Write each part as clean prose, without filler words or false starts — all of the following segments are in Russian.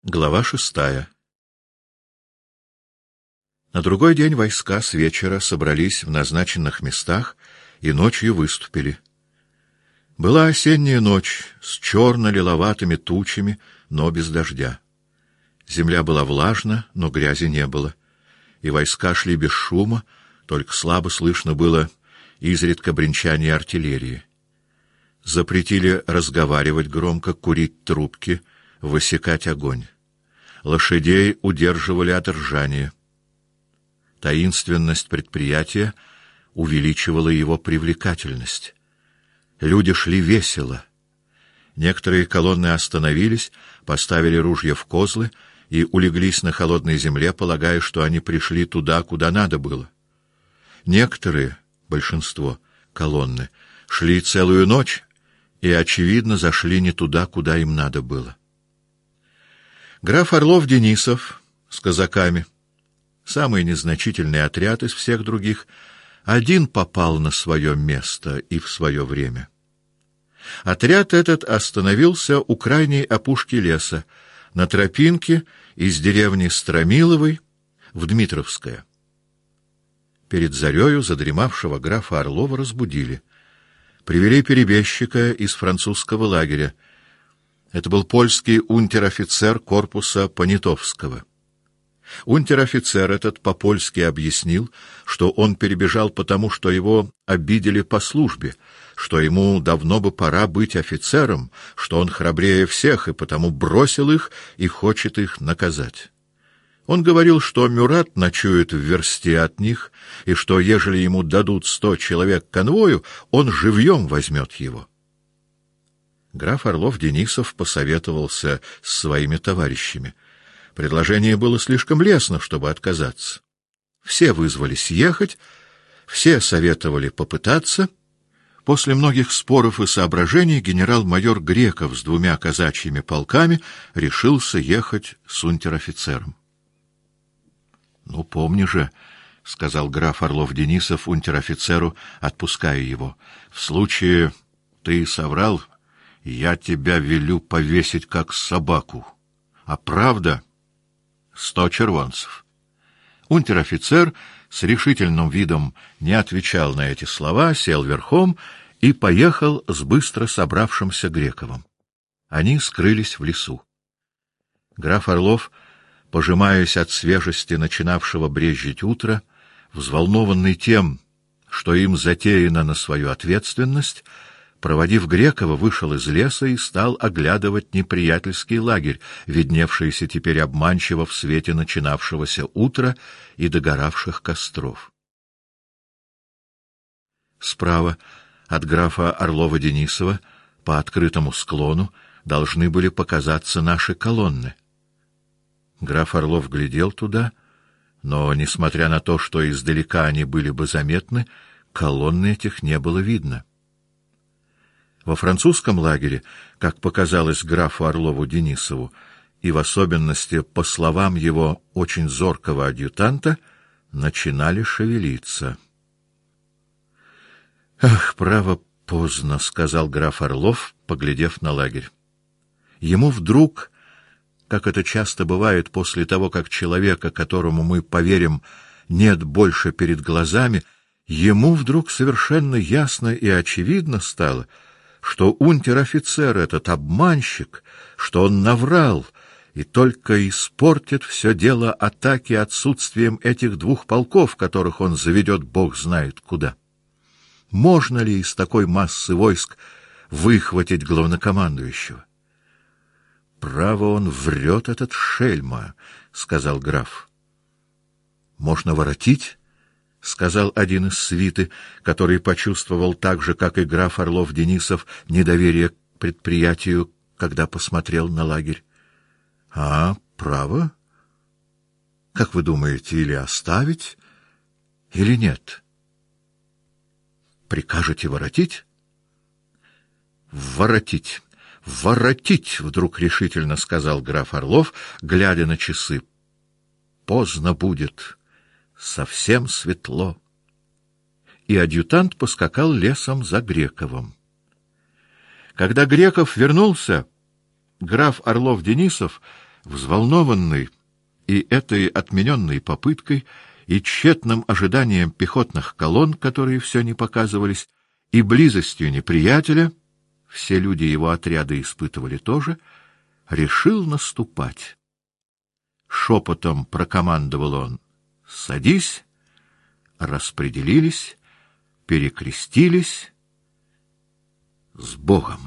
Глава 6. На другой день войска с вечера собрались в назначенных местах и ночью выступили. Была осенняя ночь с черно-лиловатыми тучами, но без дождя. Земля была влажна, но грязи не было, и войска шли без шума, только слабо слышно было изредка бренчание артиллерии. Запретили разговаривать громко, курить трубки, высекать огонь. Лошадей удерживали от ржания. Таинственность предприятия увеличивала его привлекательность. Люди шли весело. Некоторые колонны остановились, поставили ружья в козлы и улеглись на холодной земле, полагая, что они пришли туда, куда надо было. Некоторые, большинство, колонны, шли целую ночь и, очевидно, зашли не туда, куда им надо было. Граф Орлов-Денисов с казаками, самый незначительный отряд из всех других, один попал на свое место и в свое время. Отряд этот остановился у крайней опушки леса, на тропинке из деревни Стромиловой в Дмитровское. Перед зарею задремавшего графа Орлова разбудили. Привели перебежчика из французского лагеря. Это был польский унтер-офицер корпуса Понятовского. Унтер-офицер этот по-польски объяснил, что он перебежал потому, что его обидели по службе, что ему давно бы пора быть офицером, что он храбрее всех и потому бросил их и хочет их наказать. Он говорил, что Мюрат ночует в версте от них, и что, ежели ему дадут 100 человек конвою, он живьем возьмет его. Граф Орлов-Денисов посоветовался с своими товарищами. Предложение было слишком лестно, чтобы отказаться. Все вызвались ехать, все советовали попытаться. После многих споров и соображений генерал-майор Греков с 2 казачьими полками решился ехать с унтер-офицером. — Ну, помни же, — сказал граф Орлов-Денисов унтер-офицеру, отпуская его, — в случае ты соврал, я тебя велю повесить как собаку. А правда — 100 червонцев. Унтер-офицер с решительным видом не отвечал на эти слова, сел верхом и поехал с быстро собравшимся Грековым. Они скрылись в лесу. Граф Орлов, пожимаясь от свежести начинавшего брезжить утра, взволнованный тем, что им затеяно на свою ответственность, проводив Грекова, вышел из леса и стал оглядывать неприятельский лагерь, видневшийся теперь обманчиво в свете начинавшегося утра и догоравших костров. Справа от графа Орлова-Денисова по открытому склону должны были показаться наши колонны. Граф Орлов глядел туда, но, несмотря на то, что издалека они были бы заметны, колонны этих не было видно. Во французском лагере, как показалось графу Орлову-Денисову, и в особенности по словам его очень зоркого адъютанта, начинали шевелиться. «Ах, право, поздно», — сказал граф Орлов, поглядев на лагерь. Ему вдруг, как это часто бывает после того, как человека, которому мы поверим, нет больше перед глазами, ему вдруг совершенно ясно и очевидно стало, что унтер-офицер этот обманщик, что он наврал и только испортит все дело атаки отсутствием этих 2 полков, которых он заведет бог знает куда. Можно ли из такой массы войск выхватить главнокомандующего? — Право, он врет, этот шельма, — сказал граф. — Можно воротить? — сказал один из свиты, который почувствовал так же, как и граф Орлов-Денисов, недоверие к предприятию, когда посмотрел на лагерь. — А, право? Как вы думаете, или оставить, или нет? — Прикажете воротить? — Воротить, воротить, — вдруг решительно сказал граф Орлов, глядя на часы. — Поздно будет. Совсем светло. И адъютант поскакал лесом за Грековым. Когда Греков вернулся, граф Орлов-Денисов Взволнованный и этой отмененной попыткой, и тщетным ожиданием пехотных колонн, которые все не показывались, и близостью неприятеля, все люди его отряда испытывали тоже, решил наступать. Шепотом прокомандовал он: «Садись!» Распределились, перекрестились. С Богом!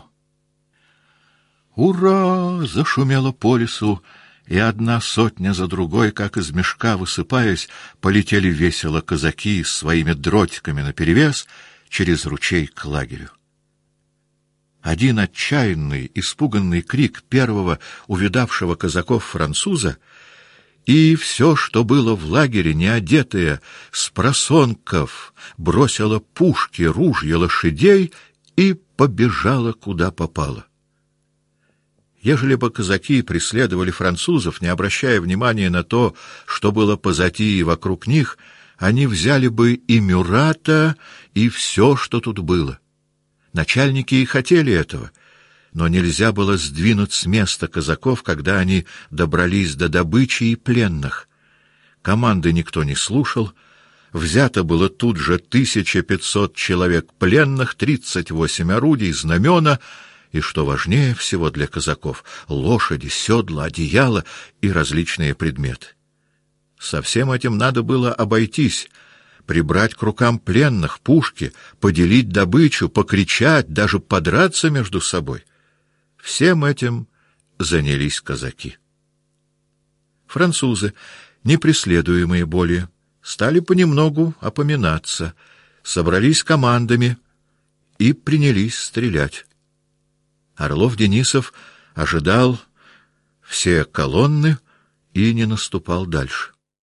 «Ура!» — зашумело по лесу, и одна сотня за другой, как из мешка высыпаясь, полетели весело казаки с своими дротиками наперевес через ручей к лагерю. Один отчаянный, испуганный крик первого увидавшего казаков француза, и все, что было в лагере, неодетое, спросонков, бросило пушки, ружья, лошадей и побежало, куда попало. Ежели бы казаки преследовали французов, не обращая внимания на то, что было позади и вокруг них, они взяли бы и Мюрата, и все, что тут было. Начальники и хотели этого, но нельзя было сдвинуть с места казаков, когда они добрались до добычи и пленных. Команды никто не слушал. Взято было тут же 1500 человек пленных, 38 орудий, знамена и, что важнее всего для казаков, лошади, седла, одеяла и различные предметы. Со всем этим надо было обойтись, прибрать к рукам пленных, пушки, поделить добычу, покричать, даже подраться между собой. Всем этим занялись казаки. Французы, не преследуемые более, стали понемногу опоминаться, собрались командами и принялись стрелять. Орлов-Денисов ожидал все колонны и не наступал дальше.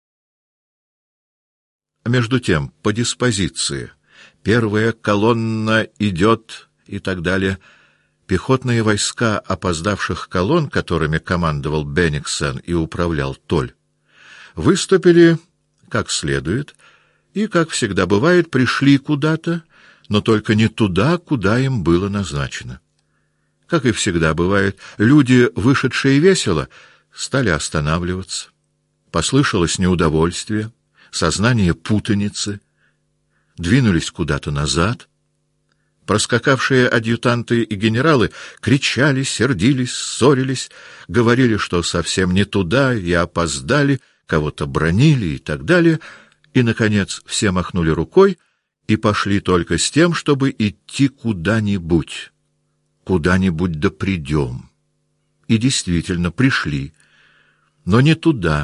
Между тем, по диспозиции, первая колонна идет и так далее. Пехотные войска опоздавших колонн, которыми командовал Бенниксен и управлял Толь, выступили как следует и, как всегда бывает, пришли куда-то, но только не туда, куда им было назначено. Как и всегда бывает, люди, вышедшие весело, стали останавливаться. Послышалось неудовольствие, сознание путаницы, двинулись куда-то назад. Проскакавшие адъютанты и генералы кричали, сердились, ссорились, говорили, что совсем не туда и опоздали, кого-то бранили и так далее, и, наконец, все махнули рукой и пошли только с тем, чтобы идти куда-нибудь. Куда-нибудь да придем. И действительно пришли, но не туда.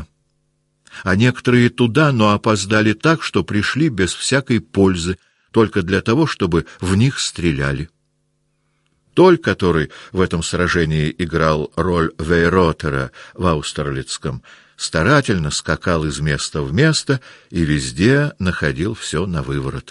А некоторые туда, но опоздали так, что пришли без всякой пользы, только для того, чтобы в них стреляли. Толь, который в этом сражении играл роль Вейротера в Аустерлицком, старательно скакал из места в место и везде находил все на выворот.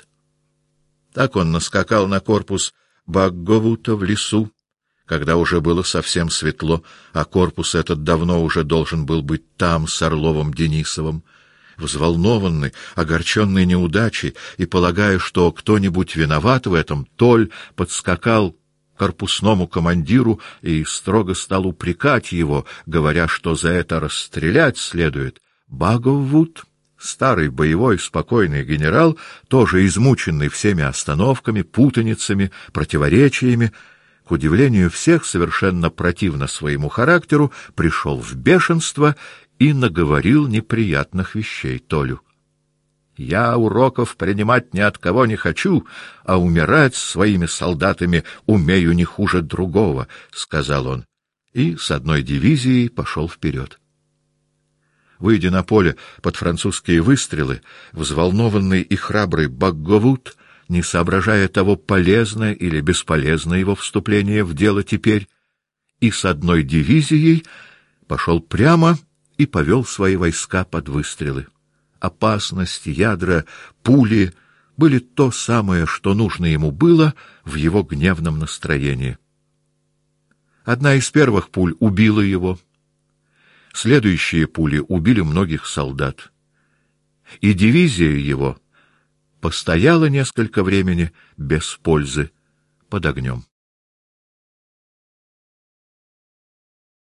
Так он наскакал на корпус Багговута в лесу, когда уже было совсем светло, а корпус этот давно уже должен был быть там с Орловым-Денисовым. Взволнованный, огорченный неудачей и полагая, что кто-нибудь виноват в этом, Толь подскакал к корпусному командиру и строго стал упрекать его, говоря, что за это расстрелять следует. Багговут, старый боевой спокойный генерал, тоже измученный всеми остановками, путаницами, противоречиями, к удивлению всех, совершенно противно своему характеру, пришел в бешенство и наговорил неприятных вещей Толю. «Я уроков принимать ни от кого не хочу, а умирать с своими солдатами умею не хуже другого», — сказал он, и с одной дивизией пошел вперед. Выйдя на поле под французские выстрелы, взволнованный и храбрый Багговут, не соображая того, полезно или бесполезно его вступление в дело теперь, и с одной дивизией пошел прямо и повел свои войска под выстрелы. Опасность, ядра, пули были то самое, что нужно ему было в его гневном настроении. Одна из первых пуль убила его. Следующие пули убили многих солдат. И дивизия его постояла несколько времени без пользы под огнем.